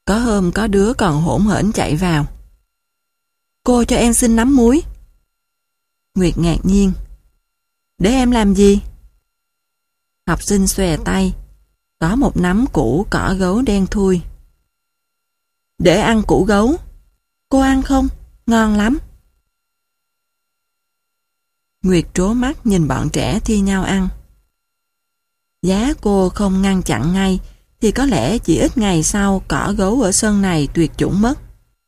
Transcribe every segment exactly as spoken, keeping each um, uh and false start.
Có hôm có đứa còn hỗn hển chạy vào. Cô cho em xin nắm muối. Nguyệt ngạc nhiên. Để em làm gì? Học sinh xòe tay. Có một nắm củ cỏ gấu đen thui. Để ăn củ gấu. Cô ăn không? Ngon lắm. Nguyệt trố mắt nhìn bọn trẻ thi nhau ăn. Giá cô không ngăn chặn ngay thì có lẽ chỉ ít ngày sau cỏ gấu ở sân này tuyệt chủng mất.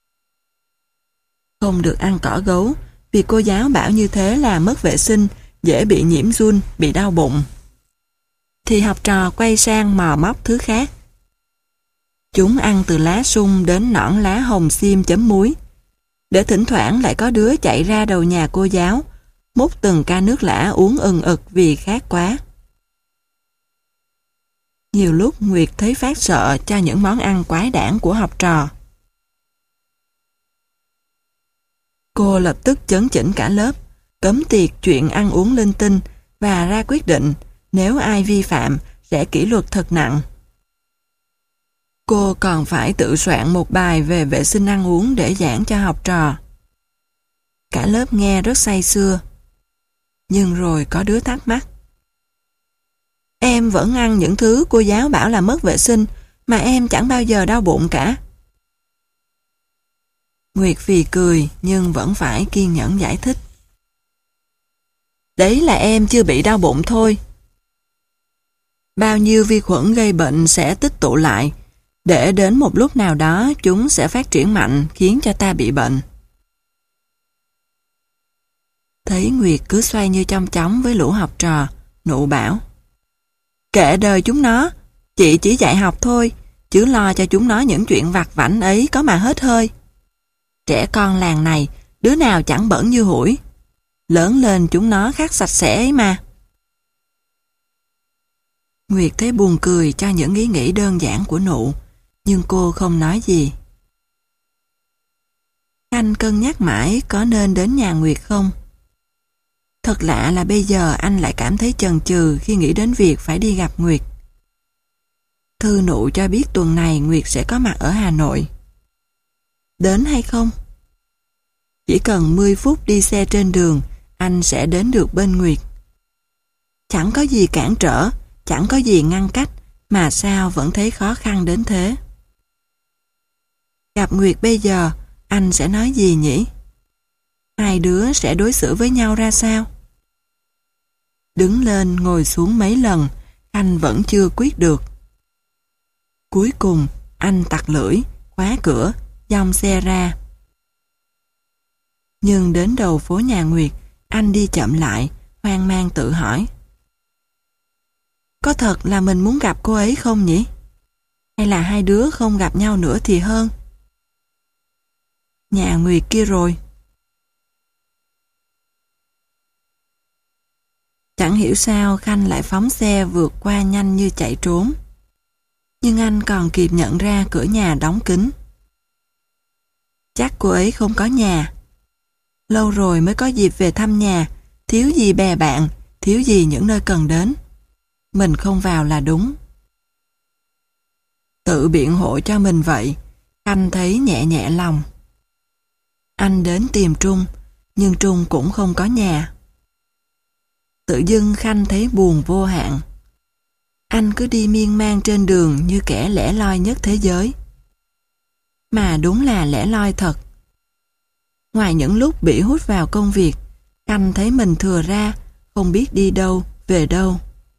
Không được ăn cỏ gấu vì cô giáo bảo như thế là mất vệ sinh, dễ bị nhiễm giun, bị đau bụng. Thì học trò quay sang mò móc thứ khác. Chúng ăn từ lá sung đến nõn lá hồng xiêm chấm muối. Để thỉnh thoảng lại có đứa chạy ra đầu nhà cô giáo, múc từng ca nước lã uống ừng ực vì khát quá. Nhiều lúc Nguyệt thấy phát sợ cho những món ăn quái đản của học trò. Cô lập tức chấn chỉnh cả lớp, cấm tiệc chuyện ăn uống linh tinh và ra quyết định nếu ai vi phạm sẽ kỷ luật thật nặng. Cô còn phải tự soạn một bài về vệ sinh ăn uống để giảng cho học trò. Cả lớp nghe rất say sưa. Nhưng rồi có đứa thắc mắc. Em vẫn ăn những thứ cô giáo bảo là mất vệ sinh mà em chẳng bao giờ đau bụng cả. Nguyệt phì cười nhưng vẫn phải kiên nhẫn giải thích. Đấy là em chưa bị đau bụng thôi. Bao nhiêu vi khuẩn gây bệnh sẽ tích tụ lại, để đến một lúc nào đó chúng sẽ phát triển mạnh khiến cho ta bị bệnh. Thấy Nguyệt cứ xoay như chong chóng với lũ học trò, Nụ bảo. Kệ đời chúng nó, chị chỉ dạy học thôi, chứ lo cho chúng nó những chuyện vặt vãnh ấy có mà hết hơi. Trẻ con làng này, đứa nào chẳng bẩn như hủi. Lớn lên chúng nó khắc sạch sẽ ấy mà. Nguyệt thấy buồn cười cho những ý nghĩ đơn giản của Nụ, nhưng cô không nói gì. Anh cân nhắc mãi có nên đến nhà Nguyệt không? Thật lạ là bây giờ anh lại cảm thấy chần chừ khi nghĩ đến việc phải đi gặp Nguyệt. Thư Nụ cho biết tuần này Nguyệt sẽ có mặt ở Hà Nội. Đến hay không? Chỉ cần mười phút đi xe trên đường, anh sẽ đến được bên Nguyệt. Chẳng có gì cản trở, chẳng có gì ngăn cách, mà sao vẫn thấy khó khăn đến thế. Gặp Nguyệt bây giờ, anh sẽ nói gì nhỉ? Hai đứa sẽ đối xử với nhau ra sao? Đứng lên ngồi xuống mấy lần, anh vẫn chưa quyết được. Cuối cùng, anh tặc lưỡi, khóa cửa, dòng xe ra. Nhưng đến đầu phố nhà Nguyệt, anh đi chậm lại, hoang mang tự hỏi. Có thật là mình muốn gặp cô ấy không nhỉ? Hay là hai đứa không gặp nhau nữa thì hơn? Nhà Nguyệt kia rồi. Chẳng hiểu sao Khanh lại phóng xe vượt qua nhanh như chạy trốn. Nhưng anh còn kịp nhận ra cửa nhà đóng kín. Chắc cô ấy không có nhà. Lâu rồi mới có dịp về thăm nhà, thiếu gì bè bạn, thiếu gì những nơi cần đến. Mình không vào là đúng. Tự biện hộ cho mình vậy, anh thấy nhẹ nhẹ lòng. Anh đến tìm Trung, nhưng Trung cũng không có nhà. Tự dưng Khanh thấy buồn vô hạn. Anh cứ đi miên man trên đường như kẻ lẻ loi nhất thế giới. Mà đúng là lẻ loi thật. Ngoài những lúc bị hút vào công việc, Khanh thấy mình thừa ra, không biết đi đâu, về đâu.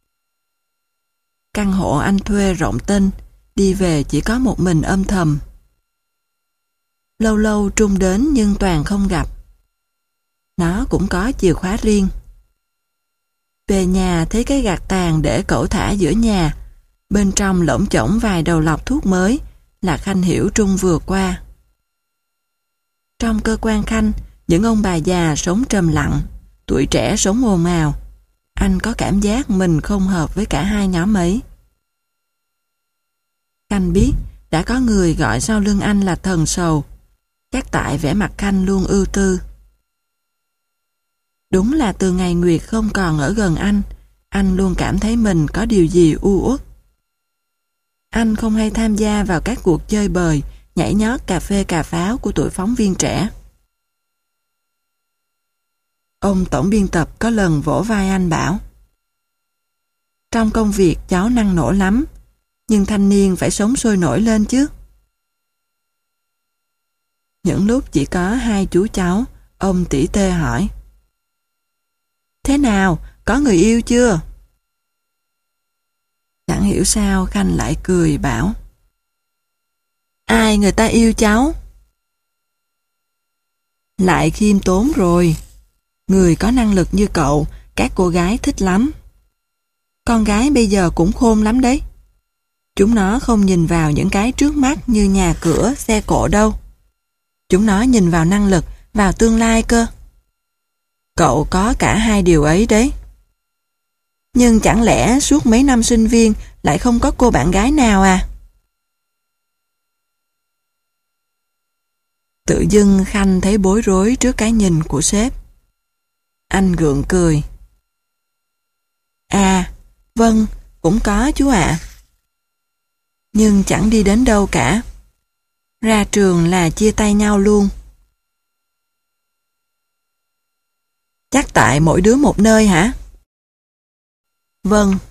Căn hộ anh thuê rộng tinh, đi về chỉ có một mình âm thầm. Lâu lâu Trung đến nhưng toàn không gặp. Nó cũng có chìa khóa riêng. Về nhà thấy cái gạt tàn để cẩu thả giữa nhà, bên trong lỗm chỗng vài đầu lọc thuốc mới là Khanh hiểu Trung vừa qua. Trong cơ quan Khanh, những ông bà già sống trầm lặng, tuổi trẻ sống ồn ào. Anh có cảm giác mình không hợp với cả hai nhóm ấy. Khanh biết đã có người gọi sau lưng anh là thần sầu, chắc tại vẻ mặt Khanh luôn ưu tư. Đúng là từ ngày Nguyệt không còn ở gần anh, anh luôn cảm thấy mình có điều gì u uất. Anh không hay tham gia vào các cuộc chơi bời nhảy nhót cà phê cà pháo của tụi phóng viên trẻ. Ông tổng biên tập có lần vỗ vai anh bảo: trong công việc cháu năng nổ lắm, nhưng thanh niên phải sống sôi nổi lên chứ. Những lúc chỉ có hai chú cháu, ông tỉ tê hỏi: thế nào, có người yêu chưa? Chẳng hiểu sao Khanh lại cười bảo: ai người ta yêu cháu? Lại khiêm tốn rồi. Người có năng lực như cậu, các cô gái thích lắm. Con gái bây giờ cũng khôn lắm đấy. Chúng nó không nhìn vào những cái trước mắt như nhà cửa, xe cộ đâu. Chúng nó nhìn vào năng lực, vào tương lai cơ. Cậu có cả hai điều ấy đấy. Nhưng chẳng lẽ suốt mấy năm sinh viên lại không có cô bạn gái nào à? Tự dưng Khanh thấy bối rối trước cái nhìn của sếp. Anh gượng cười. À, vâng, cũng có chú ạ. Nhưng chẳng đi đến đâu cả. Ra trường là chia tay nhau luôn. Chắc tại mỗi đứa một nơi hả? Vâng.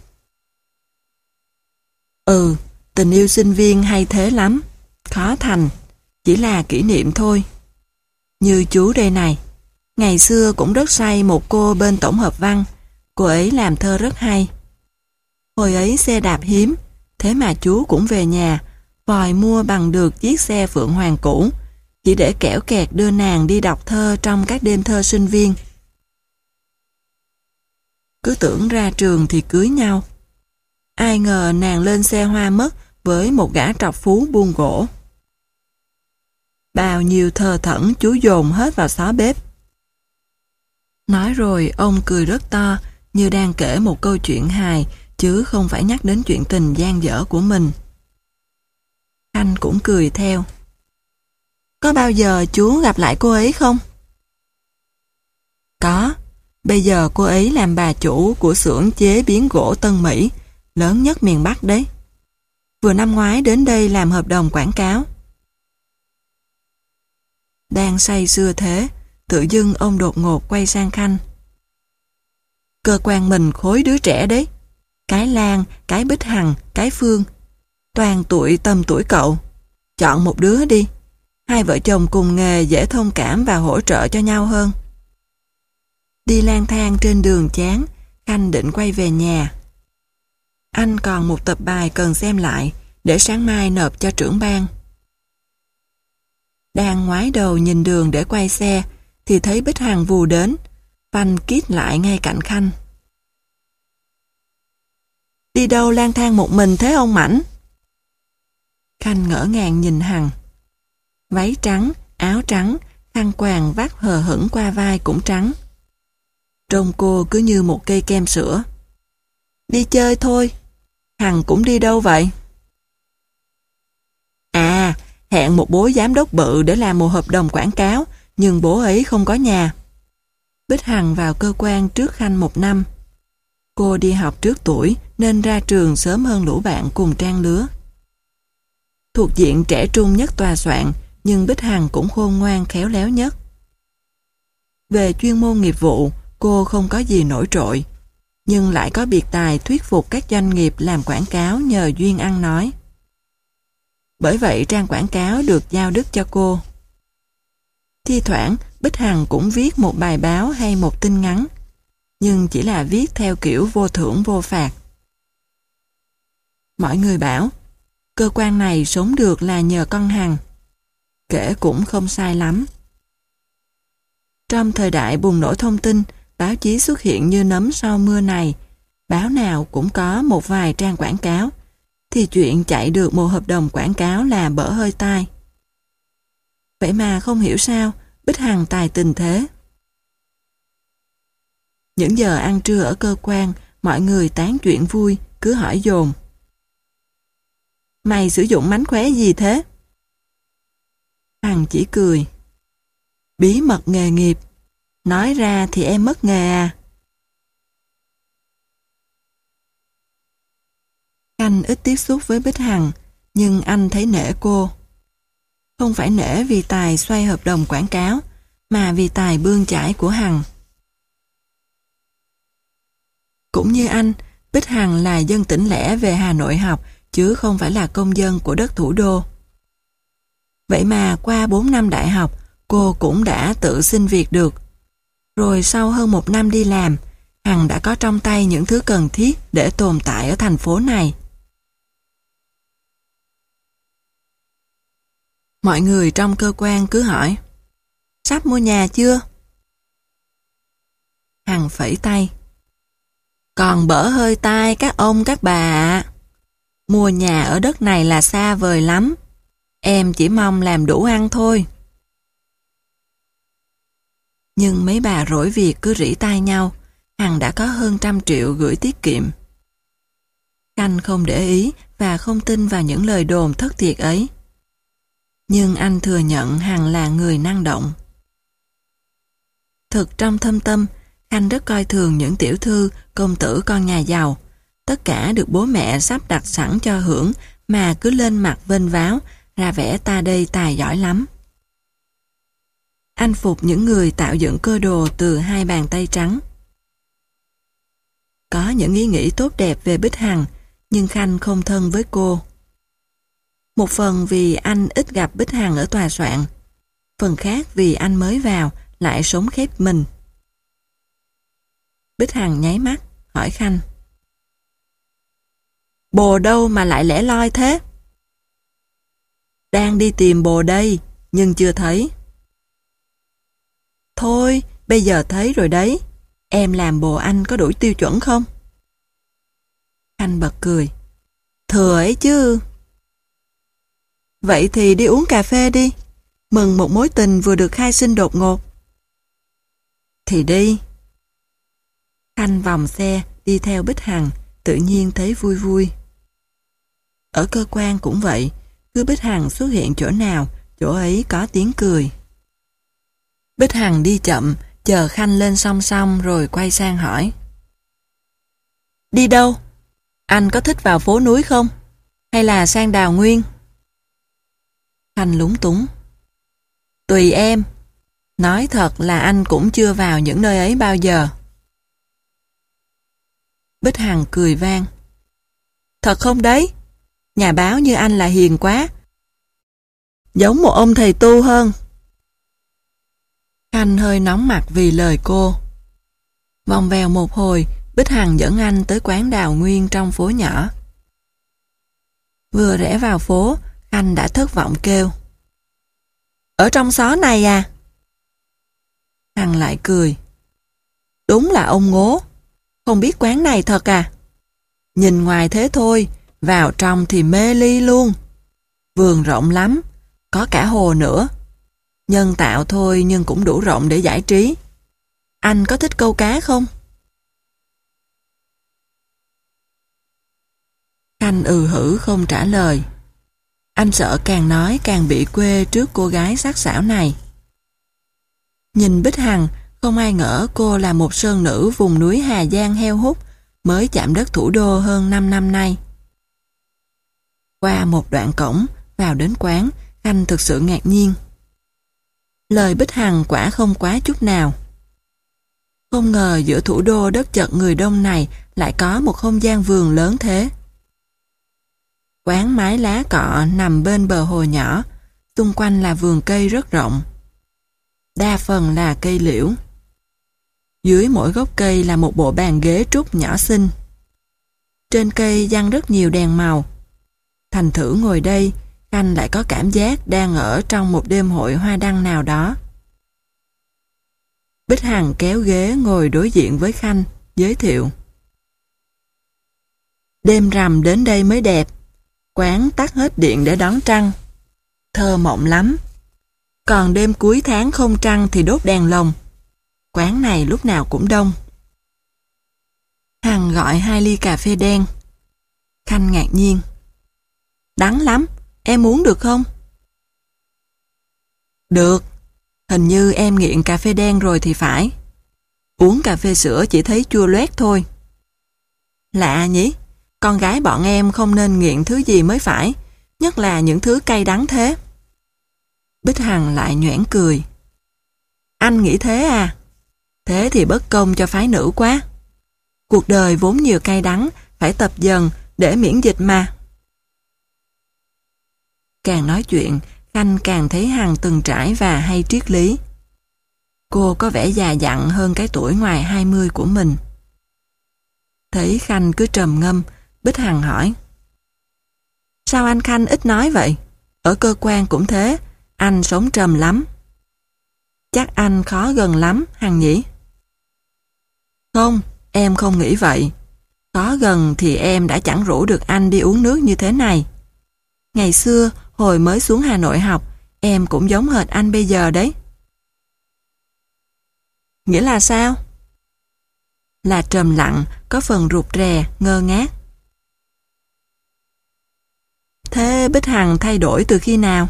Ừ, tình yêu sinh viên hay thế lắm. Khó thành, chỉ là kỷ niệm thôi. Như chú đây này, ngày xưa cũng rất say một cô bên tổng hợp văn. Cô ấy làm thơ rất hay. Hồi ấy xe đạp hiếm, thế mà chú cũng về nhà, vòi mua bằng được chiếc xe Phượng Hoàng cũ, chỉ để kẻo kẹt đưa nàng đi đọc thơ trong các đêm thơ sinh viên. Cứ tưởng ra trường thì cưới nhau. Ai ngờ nàng lên xe hoa mất với một gã trọc phú buôn gỗ. Bao nhiêu thơ thẩn chú dồn hết vào xó bếp. Nói rồi ông cười rất to, như đang kể một câu chuyện hài, chứ không phải nhắc đến chuyện tình dang dở của mình. Khanh cũng cười theo. Có bao giờ chú gặp lại cô ấy không? Có. Bây giờ cô ấy làm bà chủ của xưởng chế biến gỗ Tân Mỹ, lớn nhất miền Bắc đấy. Vừa năm ngoái đến đây làm hợp đồng quảng cáo. Đang say sưa thế, tự dưng ông đột ngột quay sang Khanh. Cơ quan mình khối đứa trẻ đấy. Cái Lan, cái Bích Hằng, cái Phương. Toàn tuổi tầm tuổi cậu. Chọn một đứa đi. Hai vợ chồng cùng nghề dễ thông cảm và hỗ trợ cho nhau hơn. Đi lang thang trên đường chán, Khanh định quay về nhà. Anh còn một tập bài cần xem lại, để sáng mai nộp cho trưởng ban. Đang ngoái đầu nhìn đường để quay xe, thì thấy Bích Hằng vù đến, phanh kít lại ngay cạnh Khanh. Đi đâu lang thang một mình thế ông Mãnh? Khanh ngỡ ngàng nhìn Hằng. Váy trắng, áo trắng, khăn quàng vắt hờ hững qua vai cũng trắng. Trông cô cứ như một cây kem sữa. Đi chơi thôi. Hằng cũng đi đâu vậy? À, hẹn một bố giám đốc bự để làm một hợp đồng quảng cáo, nhưng bố ấy không có nhà. Bích Hằng vào cơ quan trước Khanh một năm. Cô đi học trước tuổi nên ra trường sớm hơn lũ bạn cùng trang lứa. Thuộc diện trẻ trung nhất tòa soạn, nhưng Bích Hằng cũng khôn ngoan khéo léo nhất. Về chuyên môn nghiệp vụ, cô không có gì nổi trội, nhưng lại có biệt tài thuyết phục các doanh nghiệp làm quảng cáo nhờ duyên ăn nói. Bởi vậy trang quảng cáo được giao đứt cho cô. Thi thoảng, Bích Hằng cũng viết một bài báo hay một tin ngắn, nhưng chỉ là viết theo kiểu vô thưởng vô phạt. Mọi người bảo, cơ quan này sống được là nhờ con Hằng. Kể cũng không sai lắm. Trong thời đại bùng nổ thông tin, báo chí xuất hiện như nấm sau mưa này, báo nào cũng có một vài trang quảng cáo, thì chuyện chạy được một hợp đồng quảng cáo là bở hơi tai. Vậy mà không hiểu sao, Bích Hằng tài tình thế. Những giờ ăn trưa ở cơ quan, mọi người tán chuyện vui, cứ hỏi dồn. Mày sử dụng mánh khóe gì thế? Hằng chỉ cười. Bí mật nghề nghiệp. Nói ra thì em mất nghề à? Khanh ít tiếp xúc với Bích Hằng, nhưng anh thấy nể cô. không phải nể vì tài xoay hợp đồng quảng cáo, mà vì tài bươn chải của Hằng. Cũng như anh, Bích Hằng là dân tỉnh lẻ về Hà Nội học, chứ không phải là công dân của đất thủ đô. Vậy mà qua bốn năm đại học, cô cũng đã tự xin việc được. Rồi sau hơn một năm đi làm, Hằng đã có trong tay những thứ cần thiết để tồn tại ở thành phố này. Mọi người trong cơ quan cứ hỏi, sắp mua nhà chưa? Hằng phẩy tay. Còn bở hơi tai các ông các bà ạ. Mua nhà ở đất này là xa vời lắm. Em chỉ mong làm đủ ăn thôi. Nhưng mấy bà rỗi việc cứ rỉ tai nhau. Hằng đã có hơn trăm triệu gửi tiết kiệm. Khanh không để ý và không tin vào những lời đồn thất thiệt ấy. Nhưng anh thừa nhận Hằng là người năng động. Thực trong thâm tâm, Khanh rất coi thường những tiểu thư, công tử con nhà giàu. Tất cả được bố mẹ sắp đặt sẵn cho hưởng mà cứ lên mặt vênh váo, ra vẻ ta đây tài giỏi lắm. Anh phục những người tạo dựng cơ đồ từ hai bàn tay trắng. Có những ý nghĩ tốt đẹp về Bích Hằng, nhưng Khanh không thân với cô. Một phần vì anh ít gặp Bích Hằng ở tòa soạn, phần khác vì anh mới vào, lại sống khép mình. Bích Hằng nháy mắt, hỏi Khanh. Bồ đâu mà lại lẻ loi thế? Đang đi tìm bồ đây, nhưng chưa thấy. Thôi, bây giờ thấy rồi đấy. Em làm bồ anh có đủ tiêu chuẩn không? Khanh bật cười. Thừa ấy chứ. Vậy thì đi uống cà phê đi. Mừng một mối tình vừa được khai sinh đột ngột. Thì đi. Khanh vòng xe, đi theo Bích Hằng, tự nhiên thấy vui vui. Ở cơ quan cũng vậy, cứ Bích Hằng xuất hiện chỗ nào, chỗ ấy có tiếng cười. Bích Hằng đi chậm, chờ Khanh lên song song rồi quay sang hỏi. Đi đâu? Anh có thích vào phố núi không? Hay là sang Đào Nguyên? Khanh lúng túng. Tùy em. Nói thật là anh cũng chưa vào những nơi ấy bao giờ. Bích Hằng cười vang. Thật không đấy? Nhà báo như anh là hiền quá. Giống một ông thầy tu hơn. Khanh hơi nóng mặt vì lời cô. Vòng vèo một hồi, Bích Hằng dẫn anh tới quán Đào Nguyên trong phố nhỏ. Vừa rẽ vào phố, Khanh đã thất vọng kêu. Ở trong xó này à? Hằng lại cười. Đúng là ông ngố. Không biết quán này thật à? Nhìn ngoài thế thôi, vào trong thì mê ly luôn. Vườn rộng lắm, có cả hồ nữa. Nhân tạo thôi nhưng cũng đủ rộng để giải trí. Anh có thích câu cá không? Khanh ừ hử không trả lời. Anh sợ càng nói càng bị quê trước cô gái sắc sảo này. Nhìn Bích Hằng, không ai ngờ cô là một sơn nữ vùng núi Hà Giang heo hút, mới chạm đất thủ đô hơn năm năm nay. Qua một đoạn cổng, vào đến quán, Khanh thực sự ngạc nhiên. Lời Bích Hằng quả không quá chút nào. Không ngờ giữa thủ đô đất chật người đông này lại có một không gian vườn lớn thế. Quán mái lá cọ nằm bên bờ hồ nhỏ, xung quanh là vườn cây rất rộng. Đa phần là cây liễu. Dưới mỗi gốc cây là một bộ bàn ghế trúc nhỏ xinh. Trên cây giăng rất nhiều đèn màu. Thành thử ngồi đây, Khanh lại có cảm giác đang ở trong một đêm hội hoa đăng nào đó. Bích Hằng kéo ghế ngồi đối diện với Khanh, giới thiệu. Đêm rằm đến đây mới đẹp. Quán tắt hết điện để đón trăng. Thơ mộng lắm. Còn đêm cuối tháng không trăng thì đốt đèn lồng. Quán này lúc nào cũng đông. Hằng gọi hai ly cà phê đen. Khanh ngạc nhiên. Đắng lắm, em uống được không? Được. Hình như em nghiện cà phê đen rồi thì phải. Uống cà phê sữa chỉ thấy chua loét thôi. Lạ nhỉ? Con gái bọn em không nên nghiện thứ gì mới phải, nhất là những thứ cay đắng thế. Bích Hằng lại nhoẻn cười. Anh nghĩ thế à? Thế thì bất công cho phái nữ quá. Cuộc đời vốn nhiều cay đắng, phải tập dần để miễn dịch mà. Càng nói chuyện, Khanh càng thấy Hằng từng trải và hay triết lý. Cô có vẻ già dặn hơn cái tuổi ngoài hai mươi của mình. Thấy Khanh cứ trầm ngâm, Bích Hằng hỏi. Sao anh Khanh ít nói vậy? Ở cơ quan cũng thế, anh sống trầm lắm. Chắc anh khó gần lắm, Hằng nhỉ? Không, em không nghĩ vậy. Khó gần thì em đã chẳng rủ được anh đi uống nước như thế này. Ngày xưa, hồi mới xuống Hà Nội học, em cũng giống hệt anh bây giờ đấy. Nghĩa là sao? Là trầm lặng, có phần rụt rè, ngơ ngác. Thế Bích Hằng thay đổi từ khi nào?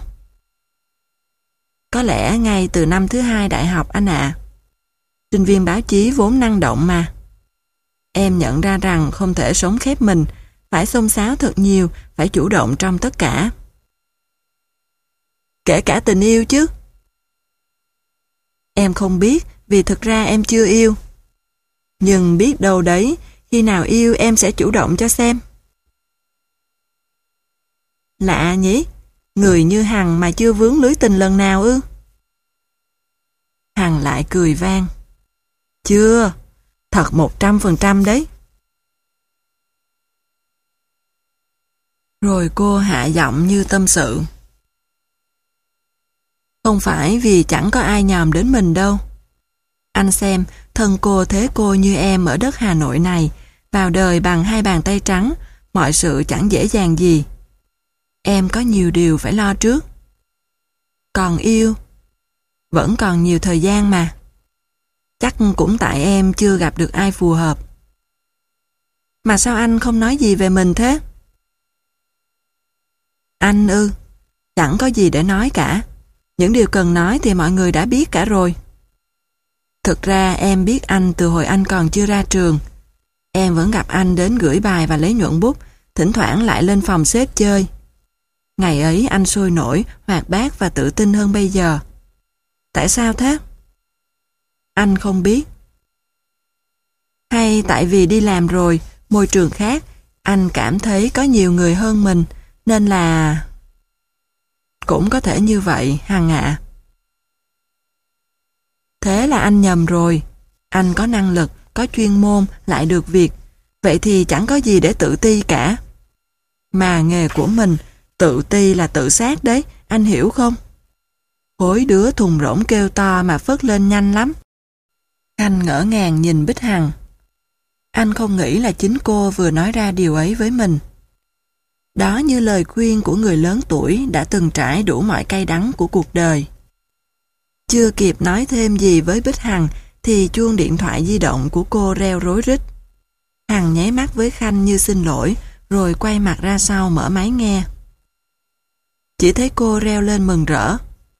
Có lẽ ngay từ năm thứ hai đại học anh ạ. Sinh viên báo chí vốn năng động mà. Em nhận ra rằng không thể sống khép mình, phải xông xáo thật nhiều, phải chủ động trong tất cả. Kể cả tình yêu chứ? Em không biết, vì thực ra em chưa yêu. Nhưng biết đâu đấy, khi nào yêu em sẽ chủ động cho xem. Lạ nhỉ? Người như Hằng mà chưa vướng lưới tình lần nào ư? Hằng lại cười vang. Chưa, thật một trăm phần trăm đấy. Rồi cô hạ giọng như tâm sự. Không phải vì chẳng có ai nhòm đến mình đâu. Anh xem, thân cô thế cô như em ở đất Hà Nội này, vào đời bằng hai bàn tay trắng, mọi sự chẳng dễ dàng gì. Em có nhiều điều phải lo trước. Còn yêu, vẫn còn nhiều thời gian mà. Chắc cũng tại em chưa gặp được ai phù hợp. Mà sao anh không nói gì về mình thế? Anh ư, chẳng có gì để nói cả. Những điều cần nói thì mọi người đã biết cả rồi. Thực ra em biết anh từ hồi anh còn chưa ra trường. Em vẫn gặp anh đến gửi bài và lấy nhuận bút, thỉnh thoảng lại lên phòng xếp chơi. Ngày ấy anh sôi nổi, hoạt bát và tự tin hơn bây giờ. Tại sao thế? Anh không biết. Hay tại vì đi làm rồi, môi trường khác, anh cảm thấy có nhiều người hơn mình, nên là... Cũng có thể như vậy, Hằng ạ. Thế là anh nhầm rồi. Anh có năng lực, có chuyên môn, lại được việc. Vậy thì chẳng có gì để tự ti cả. Mà nghề của mình, tự ti là tự sát đấy, anh hiểu không? Khối đứa thùng rỗng kêu to mà phất lên nhanh lắm. Anh ngỡ ngàng nhìn Bích Hằng. Anh không nghĩ là chính cô vừa nói ra điều ấy với mình. Đó như lời khuyên của người lớn tuổi đã từng trải đủ mọi cay đắng của cuộc đời. Chưa kịp nói thêm gì với Bích Hằng thì chuông điện thoại di động của cô reo rối rít. Hằng nháy mắt với Khanh như xin lỗi rồi quay mặt ra sau mở máy nghe. Chỉ thấy cô reo lên mừng rỡ.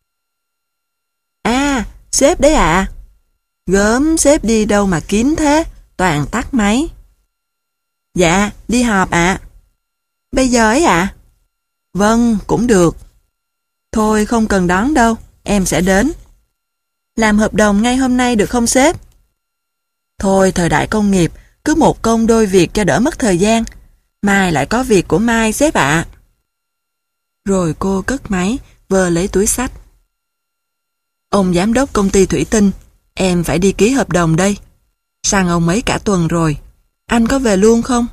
À, sếp đấy ạ. À. Gớm, sếp đi đâu mà kín thế, toàn tắt máy. Dạ, đi họp ạ. À. Bây giờ ấy ạ? À? Vâng, cũng được. Thôi không cần đón đâu, em sẽ đến. Làm hợp đồng ngay hôm nay được không sếp? Thôi thời đại công nghiệp, cứ một công đôi việc cho đỡ mất thời gian. Mai lại có việc của Mai sếp ạ. À. Rồi cô cất máy, vờ lấy túi xách. Ông giám đốc công ty thủy tinh, em phải đi ký hợp đồng đây. Sang ông ấy cả tuần rồi. Anh có về luôn không?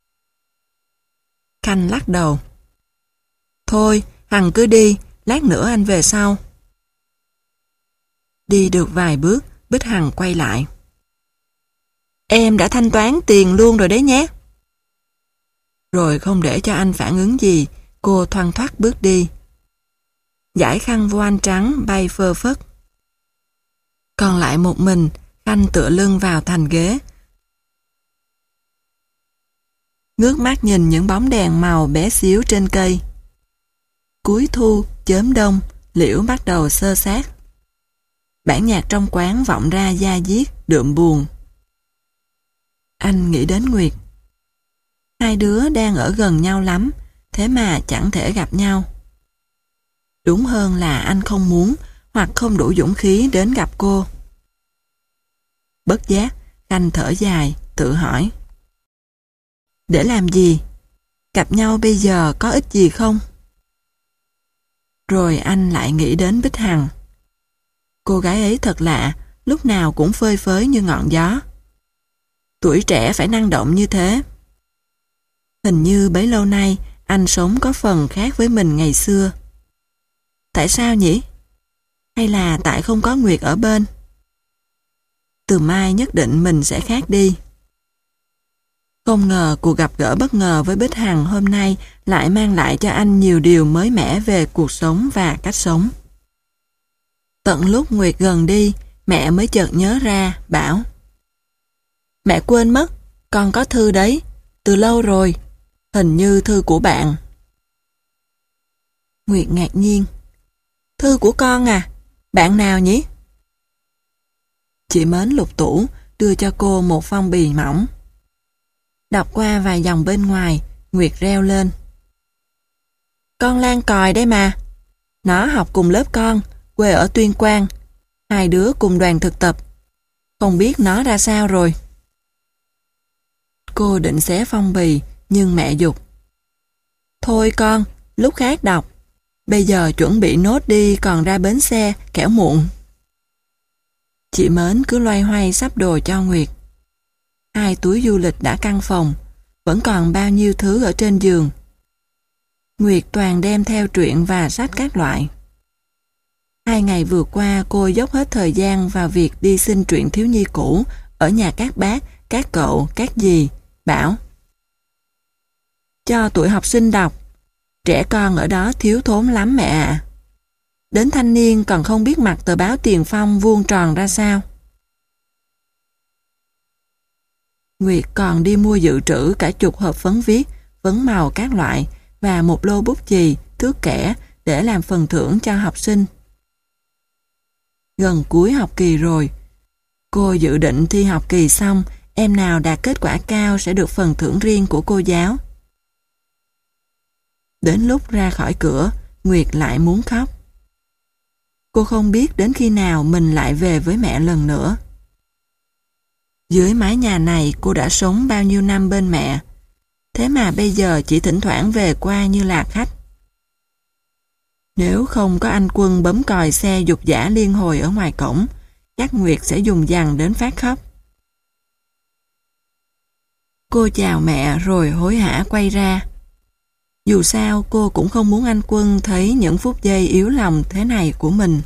Khanh lắc đầu. Thôi, Hằng cứ đi, lát nữa anh về sau. Đi được vài bước, Bích Hằng quay lại. Em đã thanh toán tiền luôn rồi đấy nhé. Rồi không để cho anh phản ứng gì, cô thoăn thoắt bước đi. Dải khăn voan trắng bay phơ phất. Còn lại một mình, Khanh tựa lưng vào thành ghế. Ngước mắt nhìn những bóng đèn màu bé xíu trên cây. Cuối thu, chớm đông, liễu bắt đầu xơ xác. Bản nhạc trong quán vọng ra da diết, đượm buồn. Anh nghĩ đến Nguyệt. Hai đứa đang ở gần nhau lắm, thế mà chẳng thể gặp nhau. Đúng hơn là anh không muốn hoặc không đủ dũng khí đến gặp cô. Bất giác, Khanh thở dài, tự hỏi. Để làm gì? Gặp nhau bây giờ có ích gì không? Rồi anh lại nghĩ đến Bích Hằng. Cô gái ấy thật lạ, lúc nào cũng phơi phới như ngọn gió. Tuổi trẻ phải năng động như thế. Hình như bấy lâu nay anh sống có phần khác với mình ngày xưa. Tại sao nhỉ? Hay là tại không có Nguyệt ở bên? Từ mai nhất định mình sẽ khác đi. Không ngờ cuộc gặp gỡ bất ngờ với Bích Hằng hôm nay lại mang lại cho anh nhiều điều mới mẻ về cuộc sống và cách sống. Tận lúc Nguyệt gần đi, mẹ mới chợt nhớ ra, bảo: Mẹ quên mất, con có thư đấy, từ lâu rồi, hình như thư của bạn. Nguyệt ngạc nhiên: Thư của con à? Bạn nào nhỉ? Chị Mến lục tủ, đưa cho cô một phong bì mỏng. Đọc qua vài dòng bên ngoài, Nguyệt reo lên: Con Lan Còi đây mà. Nó học cùng lớp con, quê ở Tuyên Quang. Hai đứa cùng đoàn thực tập. Không biết nó ra sao rồi. Cô định xé phong bì, nhưng mẹ giục: Thôi con, lúc khác đọc. Bây giờ chuẩn bị nốt đi, còn ra bến xe, kẻo muộn. Chị Mến cứ loay hoay sắp đồ cho Nguyệt. Hai túi du lịch đã căng phòng, vẫn còn bao nhiêu thứ ở trên giường. Nguyệt toàn đem theo truyện và sách các loại. Hai ngày vừa qua cô dốc hết thời gian vào việc đi xin truyện thiếu nhi cũ ở nhà các bác, các cậu, các dì, bảo: Cho tụi học sinh đọc, trẻ con ở đó thiếu thốn lắm mẹ ạ. Đến thanh niên còn không biết mặt tờ báo Tiền Phong vuông tròn ra sao. Nguyệt còn đi mua dự trữ cả chục hộp phấn viết, phấn màu các loại và một lô bút chì, thước kẻ để làm phần thưởng cho học sinh. Gần cuối học kỳ rồi, cô dự định thi học kỳ xong, em nào đạt kết quả cao sẽ được phần thưởng riêng của cô giáo. Đến lúc ra khỏi cửa, Nguyệt lại muốn khóc. Cô không biết đến khi nào mình lại về với mẹ lần nữa. Dưới mái nhà này cô đã sống bao nhiêu năm bên mẹ, thế mà bây giờ chỉ thỉnh thoảng về qua như là khách. Nếu không có anh Quân bấm còi xe dục dã liên hồi ở ngoài cổng, chắc Nguyệt sẽ dùng dằng đến phát khóc. Cô chào mẹ rồi hối hả quay ra. Dù sao cô cũng không muốn anh Quân thấy những phút giây yếu lòng thế này của mình.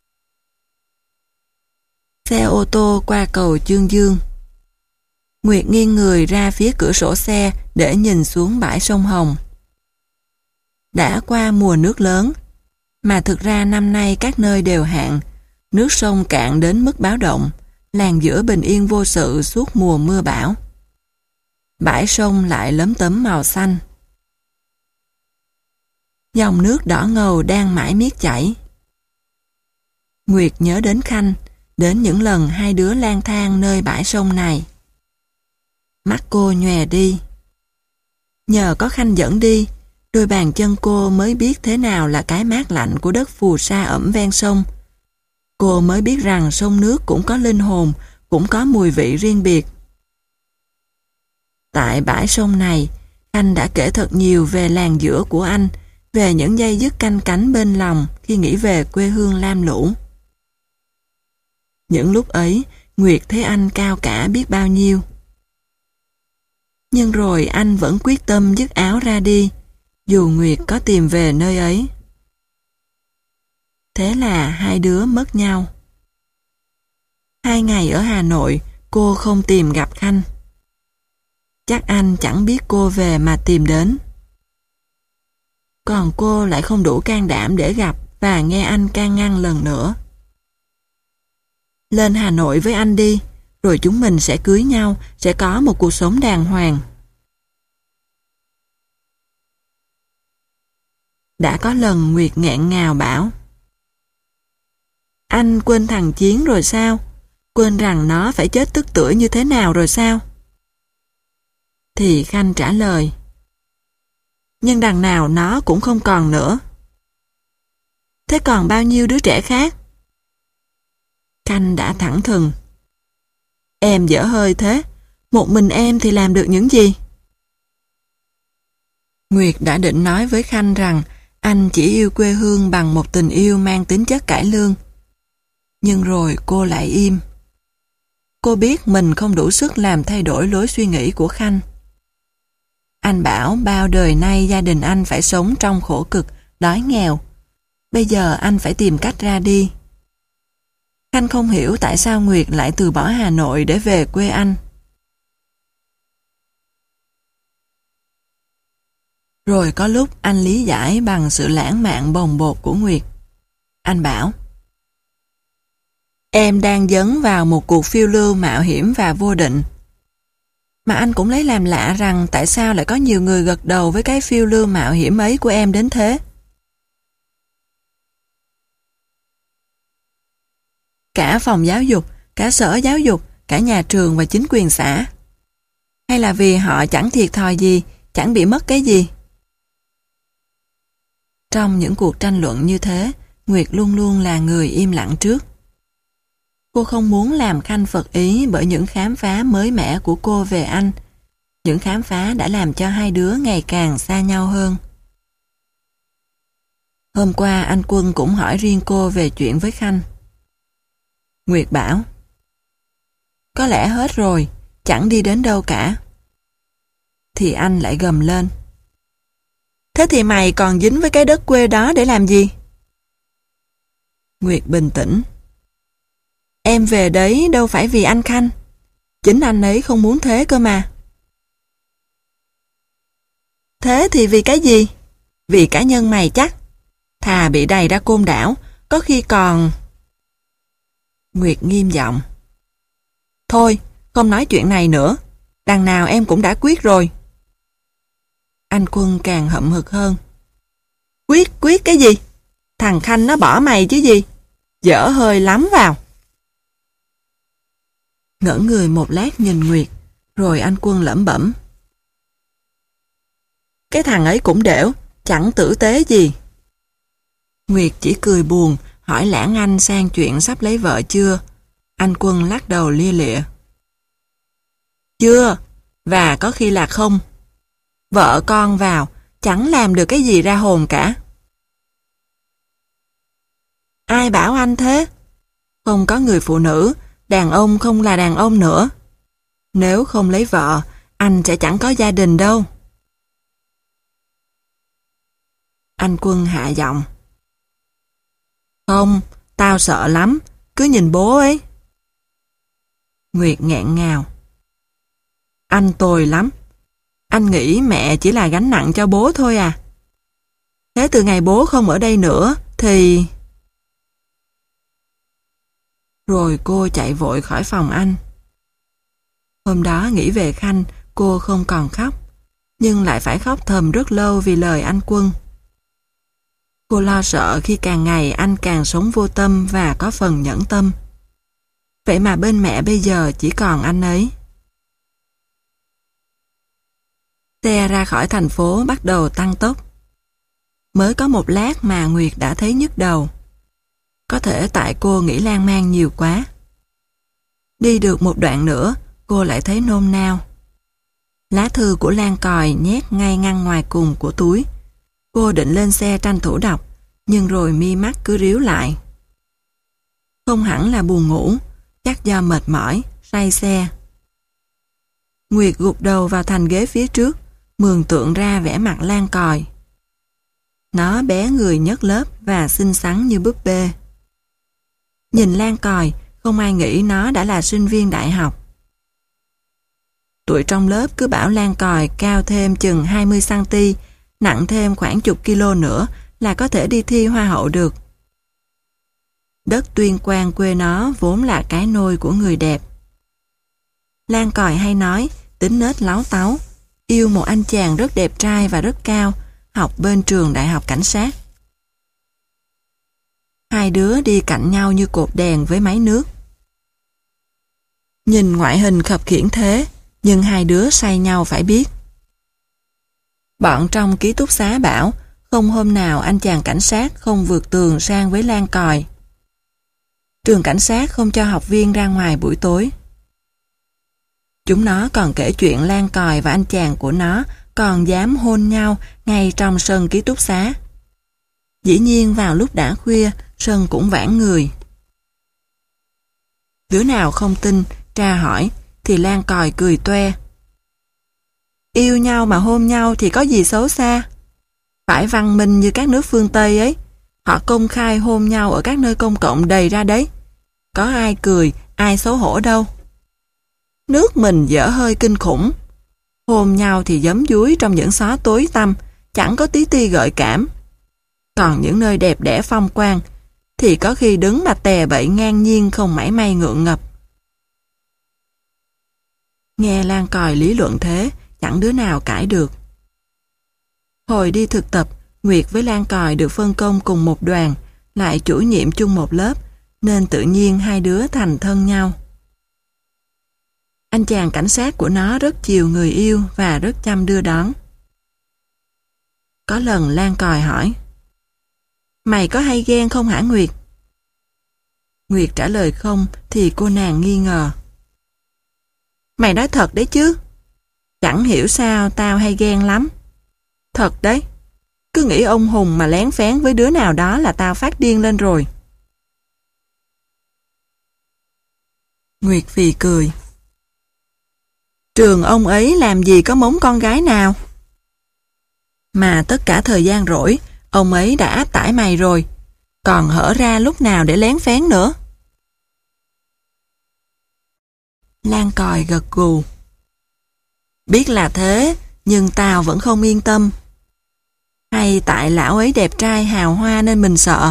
Xe ô tô qua cầu Chương Dương. Nguyệt nghiêng người ra phía cửa sổ xe để nhìn xuống bãi sông Hồng. Đã qua mùa nước lớn, mà thực ra năm nay các nơi đều hạn, nước sông cạn đến mức báo động, làng giữa bình yên vô sự suốt mùa mưa bão. Bãi sông lại lấm tấm màu xanh. Dòng nước đỏ ngầu đang mãi miết chảy. Nguyệt nhớ đến Khanh, đến những lần hai đứa lang thang nơi bãi sông này. Mắt cô nhòe đi. Nhờ có Khanh dẫn đi, đôi bàn chân cô mới biết thế nào là cái mát lạnh của đất phù sa ẩm ven sông. Cô mới biết rằng sông nước cũng có linh hồn, cũng có mùi vị riêng biệt. Tại bãi sông này, Khanh đã kể thật nhiều về làng giữa của anh, về những dây dứt canh cánh bên lòng khi nghĩ về quê hương lam lũ. Những lúc ấy, Nguyệt thấy anh cao cả biết bao nhiêu. Nhưng rồi anh vẫn quyết tâm dứt áo ra đi, dù Nguyệt có tìm về nơi ấy. Thế là hai đứa mất nhau. Hai ngày ở Hà Nội, cô không tìm gặp Khanh. Chắc anh chẳng biết cô về mà tìm đến. Còn cô lại không đủ can đảm để gặp và nghe anh can ngăn lần nữa. Lên Hà Nội với anh đi, rồi chúng mình sẽ cưới nhau, sẽ có một cuộc sống đàng hoàng. Đã có lần Nguyệt nghẹn ngào bảo: Anh quên thằng Chiến rồi sao? Quên rằng nó phải chết tức tưởi như thế nào rồi sao? Thì Khanh trả lời: Nhưng đằng nào nó cũng không còn nữa. Thế còn bao nhiêu đứa trẻ khác? Khanh đã thẳng thừng. Em dở hơi thế, một mình em thì làm được những gì? Nguyệt đã định nói với Khanh rằng anh chỉ yêu quê hương bằng một tình yêu mang tính chất cải lương. Nhưng rồi cô lại im. Cô biết mình không đủ sức làm thay đổi lối suy nghĩ của Khanh. Anh bảo bao đời nay gia đình anh phải sống trong khổ cực, đói nghèo. Bây giờ anh phải tìm cách ra đi. Khanh không hiểu tại sao Nguyệt lại từ bỏ Hà Nội để về quê anh. Rồi có lúc anh lý giải bằng sự lãng mạn bồng bột của Nguyệt. Anh bảo, em đang dấn vào một cuộc phiêu lưu mạo hiểm và vô định. Mà anh cũng lấy làm lạ rằng tại sao lại có nhiều người gật đầu với cái phiêu lưu mạo hiểm ấy của em đến thế. Cả phòng giáo dục, cả sở giáo dục, cả nhà trường và chính quyền xã. Hay là vì họ chẳng thiệt thòi gì, chẳng bị mất cái gì? Trong những cuộc tranh luận như thế, Nguyệt luôn luôn là người im lặng trước. Cô không muốn làm Khanh phật ý bởi những khám phá mới mẻ của cô về anh. Những khám phá đã làm cho hai đứa ngày càng xa nhau hơn. Hôm qua anh Quân cũng hỏi riêng cô về chuyện với Khanh. Nguyệt bảo, có lẽ hết rồi, chẳng đi đến đâu cả. Thì anh lại gầm lên. Thế thì mày còn dính với cái đất quê đó để làm gì? Nguyệt bình tĩnh. Em về đấy đâu phải vì anh Khanh. Chính anh ấy không muốn thế cơ mà. Thế thì vì cái gì? Vì cá nhân mày chắc. Thà bị đày ra Côn Đảo, có khi còn... Nguyệt nghiêm giọng. Thôi, không nói chuyện này nữa. Đằng nào em cũng đã quyết rồi. Anh Quân càng hậm hực hơn. Quyết, quyết cái gì? Thằng Khanh nó bỏ mày chứ gì? Dở hơi lắm vào. Ngỡ người một lát nhìn Nguyệt, rồi anh Quân lẩm bẩm. Cái thằng ấy cũng đểu, chẳng tử tế gì. Nguyệt chỉ cười buồn, hỏi Lãng Anh sang chuyện sắp lấy vợ chưa. Anh Quân lắc đầu lia lịa. Chưa, và có khi là không. Vợ con vào, chẳng làm được cái gì ra hồn cả. Ai bảo anh thế? Không có người phụ nữ, đàn ông không là đàn ông nữa. Nếu không lấy vợ, anh sẽ chẳng có gia đình đâu. Anh Quân hạ giọng. Không, tao sợ lắm, cứ nhìn bố ấy. Nguyệt nghẹn ngào. Anh tồi lắm. Anh nghĩ mẹ chỉ là gánh nặng cho bố thôi à? Thế từ ngày bố không ở đây nữa, thì... Rồi cô chạy vội khỏi phòng anh. Hôm đó nghĩ về Khanh, cô không còn khóc, nhưng lại phải khóc thầm rất lâu vì lời anh Quân. Cô lo sợ khi càng ngày anh càng sống vô tâm và có phần nhẫn tâm. Vậy mà bên mẹ bây giờ chỉ còn anh ấy. Xe ra khỏi thành phố bắt đầu tăng tốc. Mới có một lát mà Nguyệt đã thấy nhức đầu. Có thể tại cô nghĩ lan man nhiều quá. Đi được một đoạn nữa, cô lại thấy nôn nao. Lá thư của Lan Còi nhét ngay ngăn ngoài cùng của túi. Cô định lên xe tranh thủ đọc, nhưng rồi mi mắt cứ ríu lại. Không hẳn là buồn ngủ, chắc do mệt mỏi, say xe. Nguyệt gục đầu vào thành ghế phía trước, mường tượng ra vẻ mặt Lan Còi. Nó bé người nhất lớp và xinh xắn như búp bê. Nhìn Lan Còi, không ai nghĩ nó đã là sinh viên đại học. Tụi trong lớp cứ bảo Lan Còi cao thêm chừng hai mươi xăng-ti-mét, nặng thêm khoảng chục kilo nữa là có thể đi thi hoa hậu được. Đất Tuyên Quang quê nó vốn là cái nôi của người đẹp. Lan Còi hay nói, tính nết láu táu, yêu một anh chàng rất đẹp trai và rất cao, học bên trường đại học cảnh sát. Hai đứa đi cạnh nhau như cột đèn với máy nước. Nhìn ngoại hình khập khiễng thế, nhưng hai đứa say nhau phải biết. Bọn trong ký túc xá bảo, không hôm nào anh chàng cảnh sát không vượt tường sang với Lan Còi. Trường cảnh sát không cho học viên ra ngoài buổi tối. Chúng nó còn kể chuyện Lan Còi và anh chàng của nó còn dám hôn nhau ngay trong sân ký túc xá. Dĩ nhiên vào lúc đã khuya, sân cũng vãn người. Đứa nào không tin, tra hỏi, thì Lan Còi cười toe. Yêu nhau mà hôn nhau thì có gì xấu xa. Phải văn minh như các nước phương Tây ấy. Họ công khai hôn nhau ở các nơi công cộng đầy ra đấy. Có ai cười, ai xấu hổ đâu. Nước mình dở hơi kinh khủng. Hôn nhau thì giấm dúi trong những xó tối tăm, chẳng có tí ti gợi cảm. Còn những nơi đẹp đẽ phong quang, thì có khi đứng mà tè bậy ngang nhiên không mảy may ngượng ngập. Nghe Lan Còi lý luận thế, chẳng đứa nào cãi được. Hồi đi thực tập, Nguyệt với Lan Còi được phân công cùng một đoàn, lại chủ nhiệm chung một lớp, nên tự nhiên hai đứa thành thân nhau. Anh chàng cảnh sát của nó rất chiều người yêu và rất chăm đưa đón. Có lần Lan Còi hỏi, mày có hay ghen không hả Nguyệt? Nguyệt trả lời không thì cô nàng nghi ngờ. Mày nói thật đấy chứ? Chẳng hiểu sao tao hay ghen lắm. Thật đấy. Cứ nghĩ ông Hùng mà lén phén với đứa nào đó là tao phát điên lên rồi. Nguyệt phì cười. Trường ông ấy làm gì có mống con gái nào? Mà tất cả thời gian rỗi, ông ấy đã áp tải mày rồi. Còn hở ra lúc nào để lén phén nữa? Lan Còi gật gù. Biết là thế, nhưng tao vẫn không yên tâm. Hay tại lão ấy đẹp trai hào hoa nên mình sợ?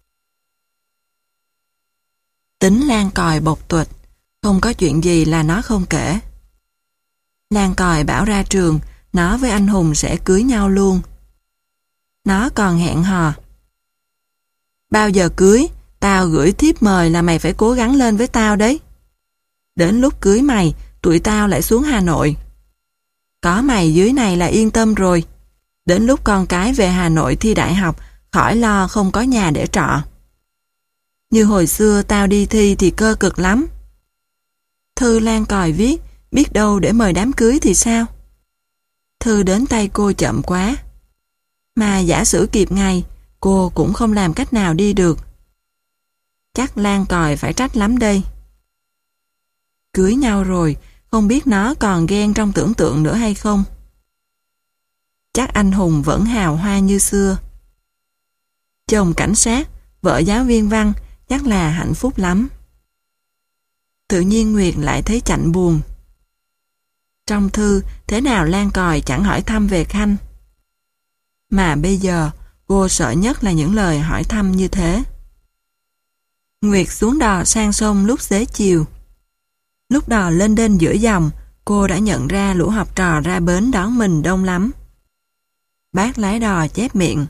Tính Lan Còi bộc tuệch, không có chuyện gì là nó không kể. Lan Còi bảo ra trường, nó với anh Hùng sẽ cưới nhau luôn. Nó còn hẹn hò. Bao giờ cưới, tao gửi thiếp mời là mày phải cố gắng lên với tao đấy. Đến lúc cưới mày, tụi tao lại xuống Hà Nội. Có mày dưới này là yên tâm rồi. Đến lúc con cái về Hà Nội thi đại học, khỏi lo không có nhà để trọ. Như hồi xưa tao đi thi thì cơ cực lắm. Thư Lan Còi viết, biết đâu để mời đám cưới thì sao? Thư đến tay cô chậm quá. Mà giả sử kịp ngày, cô cũng không làm cách nào đi được. Chắc Lan Còi phải trách lắm đây. Cưới nhau rồi, không biết nó còn ghen trong tưởng tượng nữa hay không? Chắc anh Hùng vẫn hào hoa như xưa. Chồng cảnh sát, vợ giáo viên văn, chắc là hạnh phúc lắm. Tự nhiên Nguyệt lại thấy chạnh buồn. Trong thư, thế nào Lan Còi chẳng hỏi thăm về Khanh. Mà bây giờ, cô sợ nhất là những lời hỏi thăm như thế. Nguyệt xuống đò sang sông lúc xế chiều. Lúc đò lên đên giữa dòng, cô đã nhận ra lũ học trò ra bến đón mình đông lắm. Bác lái đò chép miệng.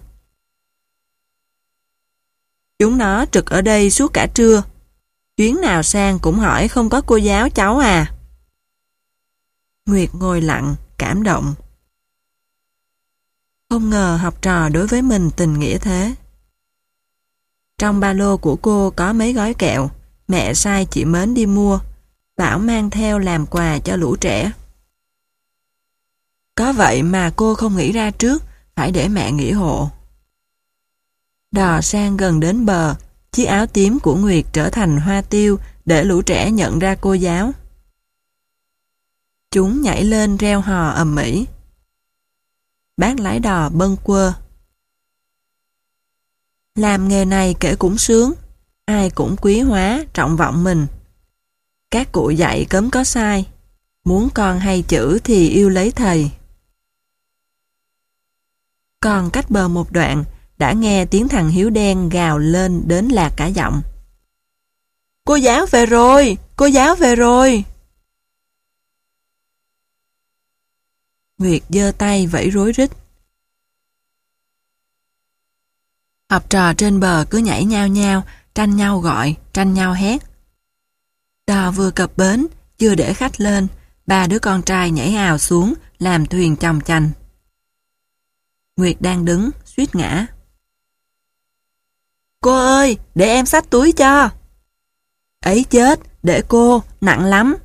Chúng nó trực ở đây suốt cả trưa. Chuyến nào sang cũng hỏi không có cô giáo cháu à. Nguyệt ngồi lặng, cảm động. Không ngờ học trò đối với mình tình nghĩa thế. Trong ba lô của cô có mấy gói kẹo, mẹ sai chị Mến đi mua, bảo mang theo làm quà cho lũ trẻ. Có vậy mà cô không nghĩ ra trước, phải để mẹ nghỉ hộ. Đò sang gần đến bờ, chiếc áo tím của Nguyệt trở thành hoa tiêu để lũ trẻ nhận ra cô giáo. Chúng nhảy lên reo hò ầm ĩ. Bác lái đò bâng quơ. Làm nghề này kể cũng sướng, ai cũng quý hóa, trọng vọng mình. Các cụ dạy cấm có sai, muốn con hay chữ thì yêu lấy thầy. Còn cách bờ một đoạn, đã nghe tiếng thằng Hiếu đen gào lên đến lạc cả giọng. Cô giáo về rồi, cô giáo về rồi. Nguyệt giơ tay vẫy rối rít. Học trò trên bờ cứ nhảy nhao nhao, tranh nhau gọi, tranh nhau hét. Đò vừa cập bến, chưa để khách lên, ba đứa con trai nhảy ào xuống, làm thuyền chồng chành. Nguyệt đang đứng, suýt ngã. Cô ơi, để em xách túi cho. Ấy chết, để cô, nặng lắm.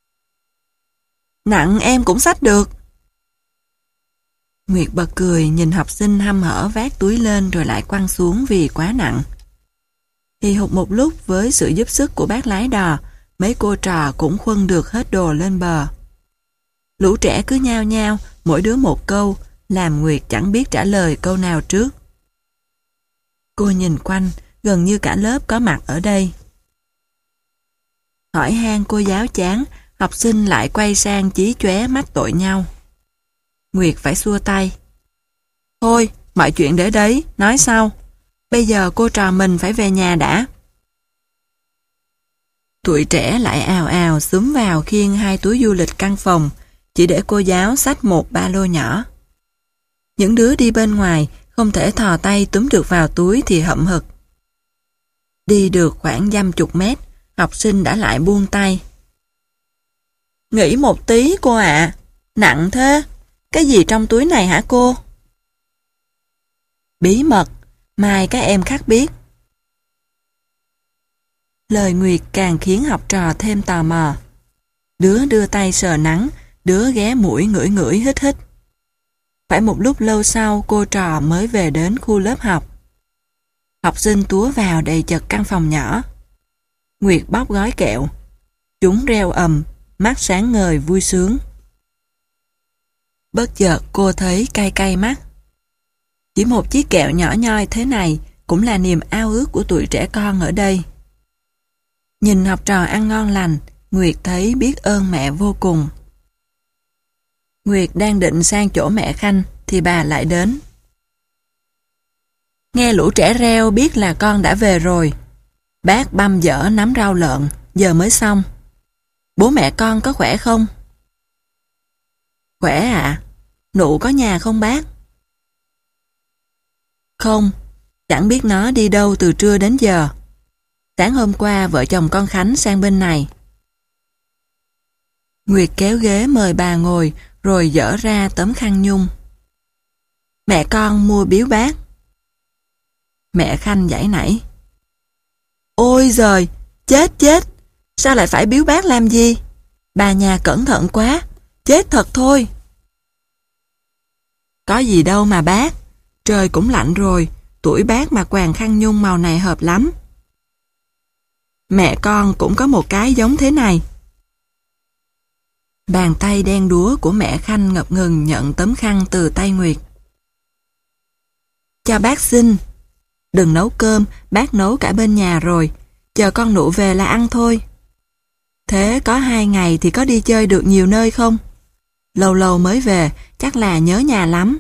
Nặng em cũng xách được. Nguyệt bật cười nhìn học sinh hăm hở vác túi lên rồi lại quăng xuống vì quá nặng. Thì hụt một lúc với sự giúp sức của bác lái đò, mấy cô trò cũng khuân được hết đồ lên bờ. Lũ trẻ cứ nhao nhao, mỗi đứa một câu, làm Nguyệt chẳng biết trả lời câu nào trước. Cô nhìn quanh, gần như cả lớp có mặt ở đây. Hỏi han cô giáo chán, học sinh lại quay sang chí chóe mắt tội nhau. Nguyệt phải xua tay. Thôi, mọi chuyện để đấy, nói sau. Bây giờ cô trò mình phải về nhà đã. Tụi trẻ lại ào ào xúm vào khiêng hai túi du lịch căn phòng, chỉ để cô giáo xách một ba lô nhỏ. Những đứa đi bên ngoài không thể thò tay túm được vào túi thì hậm hực. Đi được khoảng dăm chục mét, học sinh đã lại buông tay. Nghỉ một tí cô ạ, nặng thế. Cái gì trong túi này hả cô? Bí mật, mai các em khắc biết. Lời Nguyệt càng khiến học trò thêm tò mò. Đứa đưa tay sờ nắng, đứa ghé mũi ngửi ngửi hít hít. Phải một lúc lâu sau cô trò mới về đến khu lớp học. Học sinh túa vào đầy chật căn phòng nhỏ. Nguyệt bóc gói kẹo. Chúng reo ầm, mắt sáng ngời vui sướng. Bất chợt cô thấy cay cay mắt. Chỉ một chiếc kẹo nhỏ nhoi thế này cũng là niềm ao ước của tụi trẻ con ở đây. Nhìn học trò ăn ngon lành, Nguyệt thấy biết ơn mẹ vô cùng. Nguyệt đang định sang chỗ mẹ Khanh thì bà lại đến. Nghe lũ trẻ reo biết là con đã về rồi. Bác băm dở nắm rau lợn, giờ mới xong. Bố mẹ con có khỏe không? Khỏe ạ. À? Nụ có nhà không bác? Không, chẳng biết nó đi đâu từ trưa đến giờ. Sáng hôm qua vợ chồng con Khánh sang bên này. Nguyệt kéo ghế mời bà ngồi rồi dở ra tấm khăn nhung. Mẹ con mua biếu bác. Mẹ Khanh giãy nảy. Ôi giời, chết chết, sao lại phải biếu bác làm gì? Bà nhà cẩn thận quá, chết thật thôi. Có gì đâu mà bác, trời cũng lạnh rồi, tuổi bác mà quàng khăn nhung màu này hợp lắm. Mẹ con cũng có một cái giống thế này. Bàn tay đen đúa của mẹ Khanh ngập ngừng nhận tấm khăn từ tay Nguyệt. Cho bác xin. Đừng nấu cơm, bác nấu cả bên nhà rồi, chờ con Nụ về là ăn thôi. Thế có hai ngày thì có đi chơi được nhiều nơi không? Lâu lâu mới về, chắc là nhớ nhà lắm.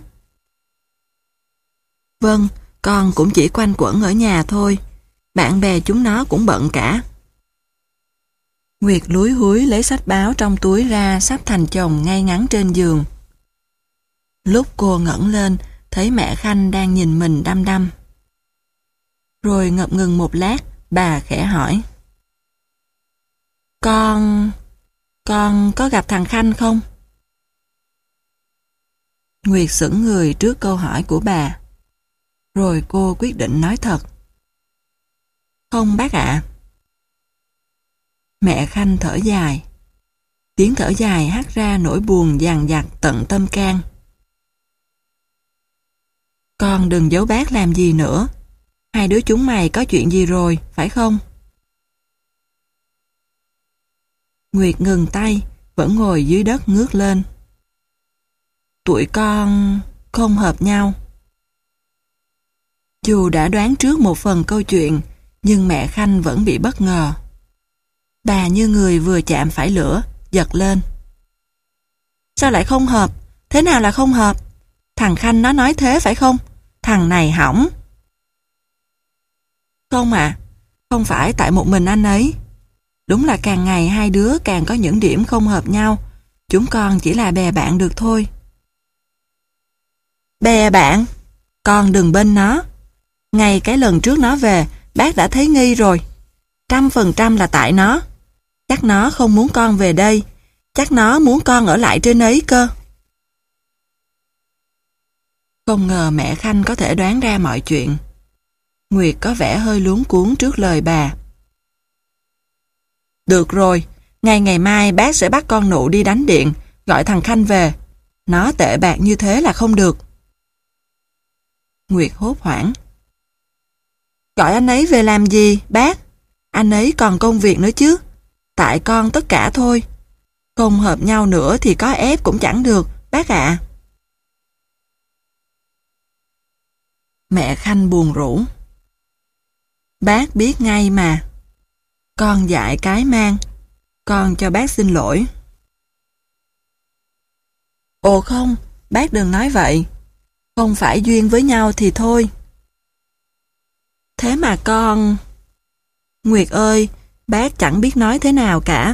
Vâng, con cũng chỉ quanh quẩn ở nhà thôi. Bạn bè chúng nó cũng bận cả. Nguyệt lúi húi lấy sách báo trong túi ra sắp thành chồng ngay ngắn trên giường. Lúc cô ngẩng lên, thấy mẹ Khanh đang nhìn mình đăm đăm. Rồi ngập ngừng một lát, bà khẽ hỏi. Con... con có gặp thằng Khanh không? Nguyệt sững người trước câu hỏi của bà. Rồi cô quyết định nói thật. Không bác ạ. Mẹ Khanh thở dài. Tiếng thở dài hắt ra nỗi buồn dằn vặt tận tâm can. Con đừng giấu bác làm gì nữa. Hai đứa chúng mày có chuyện gì rồi, phải không? Nguyệt ngừng tay, vẫn ngồi dưới đất ngước lên. Tụi con không hợp nhau. Dù đã đoán trước một phần câu chuyện, nhưng mẹ Khanh vẫn bị bất ngờ. Bà như người vừa chạm phải lửa, giật lên. Sao lại không hợp? Thế nào là không hợp? Thằng Khanh nó nói thế phải không? Thằng này hỏng. Không ạ, à, không phải tại một mình anh ấy. Đúng là càng ngày hai đứa càng có những điểm không hợp nhau. Chúng con chỉ là bè bạn được thôi. Bè bạn? Con đừng bên nó. Ngay cái lần trước nó về, bác đã thấy nghi rồi. Trăm phần trăm là tại nó. Chắc nó không muốn con về đây. Chắc nó muốn con ở lại trên ấy cơ. Không ngờ mẹ Khanh có thể đoán ra mọi chuyện. Nguyệt có vẻ hơi luống cuống trước lời bà. Được rồi, ngày ngày mai bác sẽ bắt con Nụ đi đánh điện, gọi thằng Khanh về. Nó tệ bạc như thế là không được. Nguyệt hốt hoảng. Gọi anh ấy về làm gì, bác? Anh ấy còn công việc nữa chứ. Tại con tất cả thôi. Không hợp nhau nữa thì có ép cũng chẳng được, bác ạ. Mẹ Khanh buồn rũ. Bác biết ngay mà. Con dại cái mang. Con cho bác xin lỗi. Ồ không, bác đừng nói vậy. Không phải duyên với nhau thì thôi. Thế mà con... Nguyệt ơi, bác chẳng biết nói thế nào cả.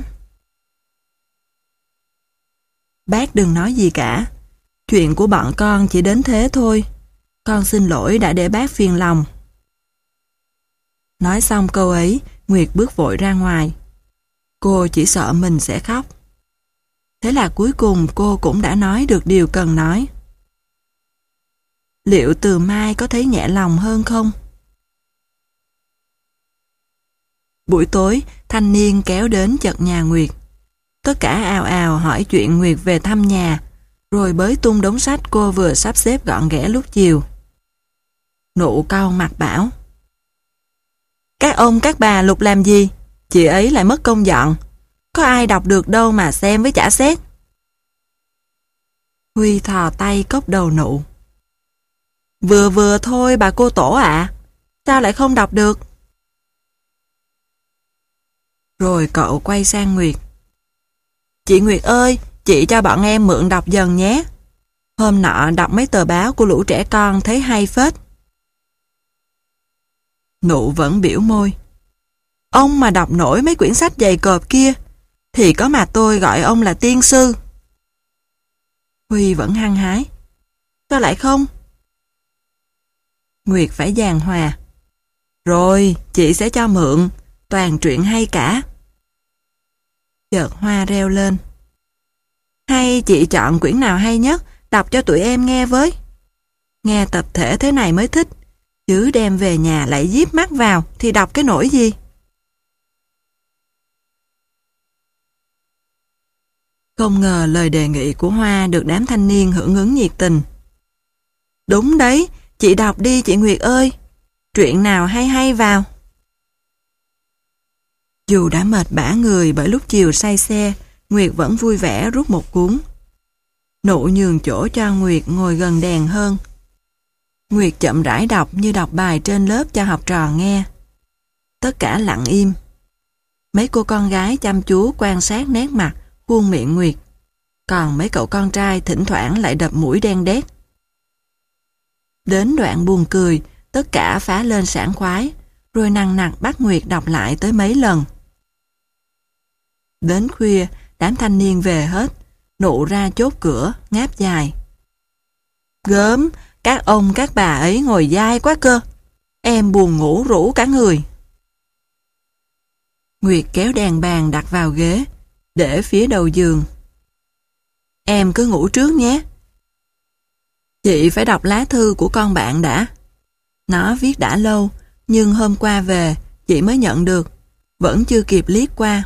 Bác đừng nói gì cả. Chuyện của bọn con chỉ đến thế thôi. Con xin lỗi đã để bác phiền lòng. Nói xong câu ấy, Nguyệt bước vội ra ngoài. Cô chỉ sợ mình sẽ khóc. Thế là cuối cùng cô cũng đã nói được điều cần nói. Liệu từ mai có thấy nhẹ lòng hơn không? Buổi tối, thanh niên kéo đến chật nhà Nguyệt. Tất cả ào ào hỏi chuyện Nguyệt về thăm nhà, rồi bới tung đống sách cô vừa sắp xếp gọn ghẽ lúc chiều. Nụ cau mặt bảo. Các ông các bà lục làm gì? Chị ấy lại mất công dọn. Có ai đọc được đâu mà xem với chả xét. Huy thò tay cốc đầu Nụ. Vừa vừa thôi bà cô tổ ạ. Sao lại không đọc được? Rồi cậu quay sang Nguyệt. Chị Nguyệt ơi, chị cho bọn em mượn đọc dần nhé. Hôm nọ đọc mấy tờ báo của lũ trẻ con thấy hay phết. Nụ vẫn biểu môi. Ông mà đọc nổi mấy quyển sách dày cộp kia, thì có mà tôi gọi ông là tiên sư. Huy vẫn hăng hái. Sao lại không? Nguyệt phải giàn hòa. Rồi, chị sẽ cho mượn, toàn truyện hay cả. Chợt Hoa reo lên. Hay chị chọn quyển nào hay nhất, đọc cho tụi em nghe với. Nghe tập thể thế này mới thích, chứ đem về nhà lại díp mắt vào thì đọc cái nỗi gì. Không ngờ lời đề nghị của Hoa được đám thanh niên hưởng ứng nhiệt tình. Đúng đấy, chị đọc đi chị Nguyệt ơi. Truyện nào hay hay vào. Dù đã mệt bã người bởi lúc chiều say xe, Nguyệt vẫn vui vẻ rút một cuốn. Nụ nhường chỗ cho Nguyệt ngồi gần đèn hơn. Nguyệt chậm rãi đọc như đọc bài trên lớp cho học trò nghe. Tất cả lặng im. Mấy cô con gái chăm chú quan sát nét mặt, khuôn miệng Nguyệt. Còn mấy cậu con trai thỉnh thoảng lại đập mũi đen đét. Đến đoạn buồn cười, tất cả phá lên sảng khoái, rồi nằng nặc bắt Nguyệt đọc lại tới mấy lần. Đến khuya, đám thanh niên về hết, Nụ ra chốt cửa, ngáp dài. Gớm, các ông các bà ấy ngồi dai quá cơ. Em buồn ngủ rũ cả người. Nguyệt kéo đèn bàn đặt vào ghế, để phía đầu giường. Em cứ ngủ trước nhé. Chị phải đọc lá thư của con bạn đã. Nó viết đã lâu, nhưng hôm qua về, chị mới nhận được, vẫn chưa kịp liếc qua.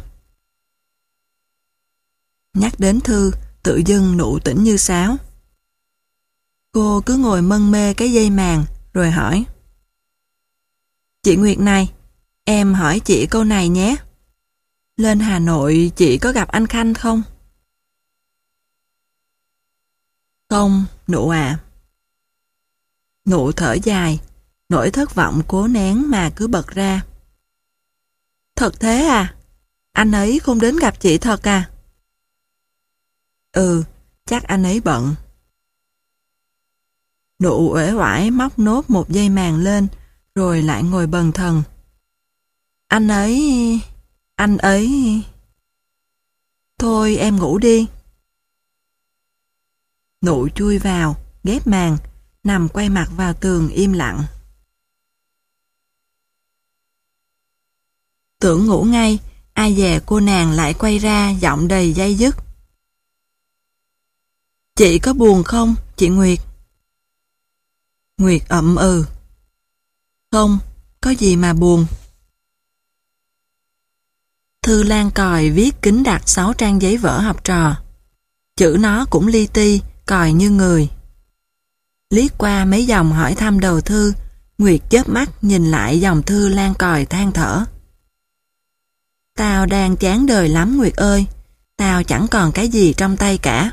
Nhắc đến thư, tự dưng Nụ tỉnh như sáo. Cô cứ ngồi mân mê cái dây màng, rồi hỏi. Chị Nguyệt này, em hỏi chị câu này nhé. Lên Hà Nội chị có gặp anh Khanh không? Không, Nụ à. Nụ thở dài, nỗi thất vọng cố nén mà cứ bật ra. Thật thế à? Anh ấy không đến gặp chị thật à? Ừ, chắc anh ấy bận. Nụ uể oải móc nốt một dây màng lên, rồi lại ngồi bần thần. Anh ấy... anh ấy... Thôi em ngủ đi. Nụ chui vào, ghép màng, nằm quay mặt vào tường im lặng. Tưởng ngủ ngay, ai dè cô nàng lại quay ra giọng đầy day dứt. Chị có buồn không, chị Nguyệt? Nguyệt ậm ừ. Không, có gì mà buồn. Thư Lan còi viết kín đặt sáu trang giấy vở học trò. Chữ nó cũng li ti, còi như người. Liếc qua mấy dòng hỏi thăm đầu thư, Nguyệt chớp mắt nhìn lại dòng thư Lan còi than thở. Tao đang chán đời lắm Nguyệt ơi, tao chẳng còn cái gì trong tay cả.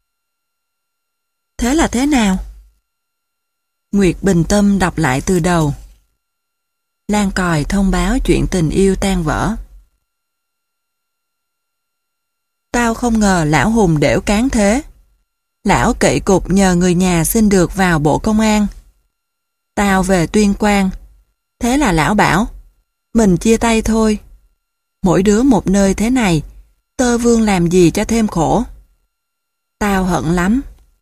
Thế là thế nào? Nguyệt bình tâm đọc lại từ đầu. Lan còi thông báo chuyện tình yêu tan vỡ. Tao không ngờ lão Hùng đểu cán thế. Lão kỵ cục nhờ người nhà xin được vào bộ công an. Tao về Tuyên Quang. Thế là lão bảo, mình chia tay thôi. Mỗi đứa một nơi thế này, Tơ Vương làm gì cho thêm khổ. Tao hận lắm.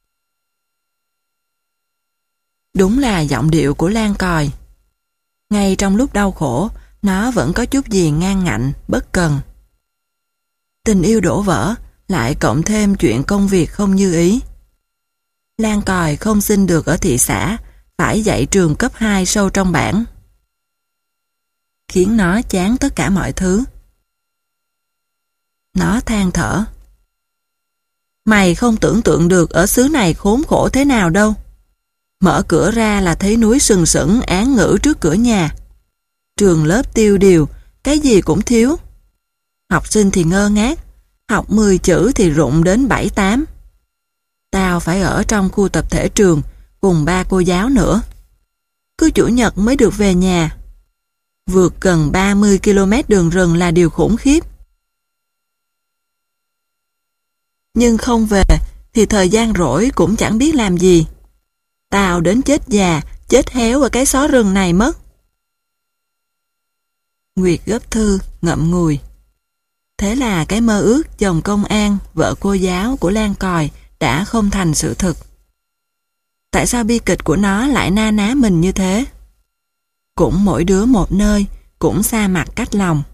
Đúng là giọng điệu của Lan còi. Ngay trong lúc đau khổ, nó vẫn có chút gì ngang ngạnh, bất cần. Tình yêu đổ vỡ, lại cộng thêm chuyện công việc không như ý. Lan còi không xin được ở thị xã, phải dạy trường cấp hai sâu trong bản. Khiến nó chán tất cả mọi thứ. Nó than thở. Mày không tưởng tượng được ở xứ này khốn khổ thế nào đâu. Mở cửa ra là thấy núi sừng sững án ngữ trước cửa nhà. Trường lớp tiêu điều, cái gì cũng thiếu. Học sinh thì ngơ ngác, học mười chữ thì rụng đến bảy tám. Tao phải ở trong khu tập thể trường cùng ba cô giáo nữa. Cứ chủ nhật mới được về nhà. Vượt gần ba mươi ki lô mét đường rừng là điều khủng khiếp. Nhưng không về thì thời gian rỗi cũng chẳng biết làm gì. Tao đến chết già, chết héo ở cái xó rừng này mất. Nguyệt gấp thư, ngậm ngùi. Thế là cái mơ ước chồng công an, vợ cô giáo của Lan còi đã không thành sự thực. Tại sao bi kịch của nó lại na ná mình như thế? Cũng mỗi đứa một nơi, cũng xa mặt cách lòng.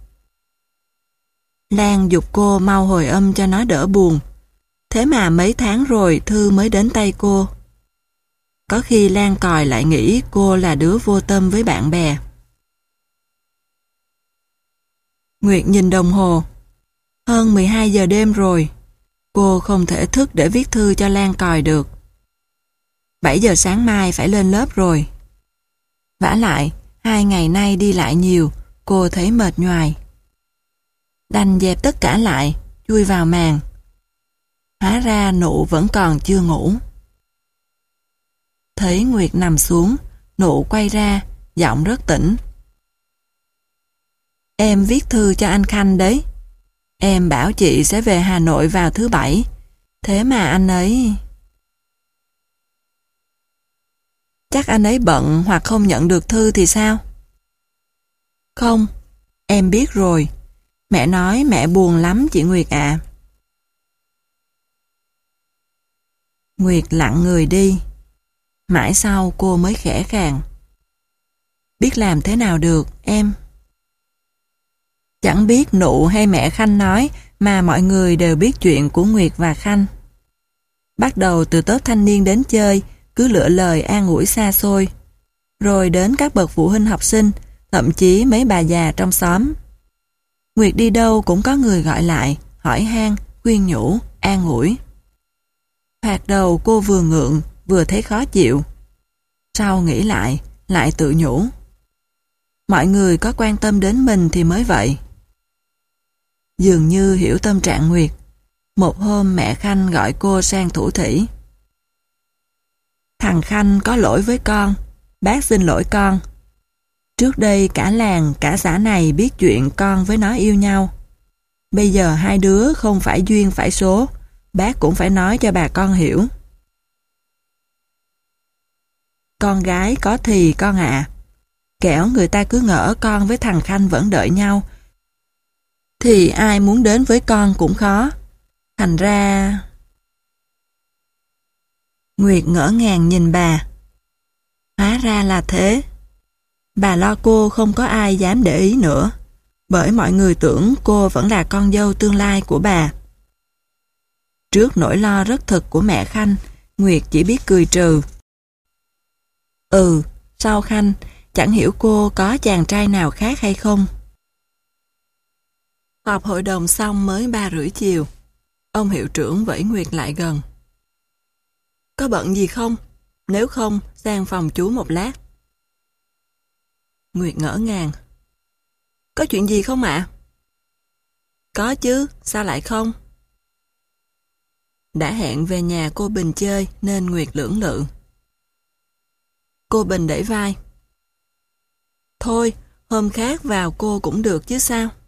Lan giục cô mau hồi âm cho nó đỡ buồn. Thế mà mấy tháng rồi thư mới đến tay cô. Có khi Lan còi lại nghĩ cô là đứa vô tâm với bạn bè. Nguyệt nhìn đồng hồ. Hơn mười hai giờ đêm rồi. Cô không thể thức để viết thư cho Lan còi được. bảy giờ sáng mai phải lên lớp rồi. Vả lại, hai ngày nay đi lại nhiều, cô thấy mệt nhoài. Đành dẹp tất cả lại, chui vào màn. Hóa ra Nụ vẫn còn chưa ngủ. Thấy Nguyệt nằm xuống, Nụ quay ra, giọng rất tỉnh. Em viết thư cho anh Khanh đấy. Em bảo chị sẽ về Hà Nội vào thứ bảy. Thế mà anh ấy... Chắc anh ấy bận hoặc không nhận được thư thì sao? Không, em biết rồi. Mẹ nói mẹ buồn lắm chị Nguyệt ạ. Nguyệt lặng người đi. Mãi sau cô mới khẽ khàng. Biết làm thế nào được, em? Chẳng biết Nụ hay mẹ Khanh nói mà mọi người đều biết chuyện của Nguyệt và Khanh. Bắt đầu từ tốp thanh niên đến chơi, cứ lựa lời an ủi xa xôi. Rồi đến các bậc phụ huynh học sinh, thậm chí mấy bà già trong xóm. Nguyệt đi đâu cũng có người gọi lại, hỏi han, khuyên nhủ, an ủi. Thoạt đầu cô vừa ngượng, vừa thấy khó chịu. Sau nghĩ lại, lại tự nhủ. Mọi người có quan tâm đến mình thì mới vậy. Dường như hiểu tâm trạng Nguyệt. Một hôm mẹ Khanh gọi cô sang thủ thỉ. Thằng Khanh có lỗi với con, bác xin lỗi con. Trước đây cả làng, cả xã này biết chuyện con với nó yêu nhau. Bây giờ hai đứa không phải duyên phải số, bác cũng phải nói cho bà con hiểu. Con gái có thì con ạ. Kẻo người ta cứ ngỡ con với thằng Khanh vẫn đợi nhau, thì ai muốn đến với con cũng khó. Thành ra... Nguyệt ngỡ ngàng nhìn bà. Hóa ra là thế. Bà lo cô không có ai dám để ý nữa, bởi mọi người tưởng cô vẫn là con dâu tương lai của bà. Trước nỗi lo rất thực của mẹ Khanh, Nguyệt chỉ biết cười trừ. Ừ, sao Khanh, chẳng hiểu cô có chàng trai nào khác hay không? Họp hội đồng xong mới ba rưỡi chiều. Ông hiệu trưởng vẫy Nguyệt lại gần. Có bận gì không? Nếu không, sang phòng chú một lát. Nguyệt ngỡ ngàng. Có chuyện gì không ạ? Có chứ, sao lại không? Đã hẹn về nhà cô Bình chơi nên Nguyệt lưỡng lự. Cô Bình đẩy vai. Thôi, hôm khác vào cô cũng được chứ sao?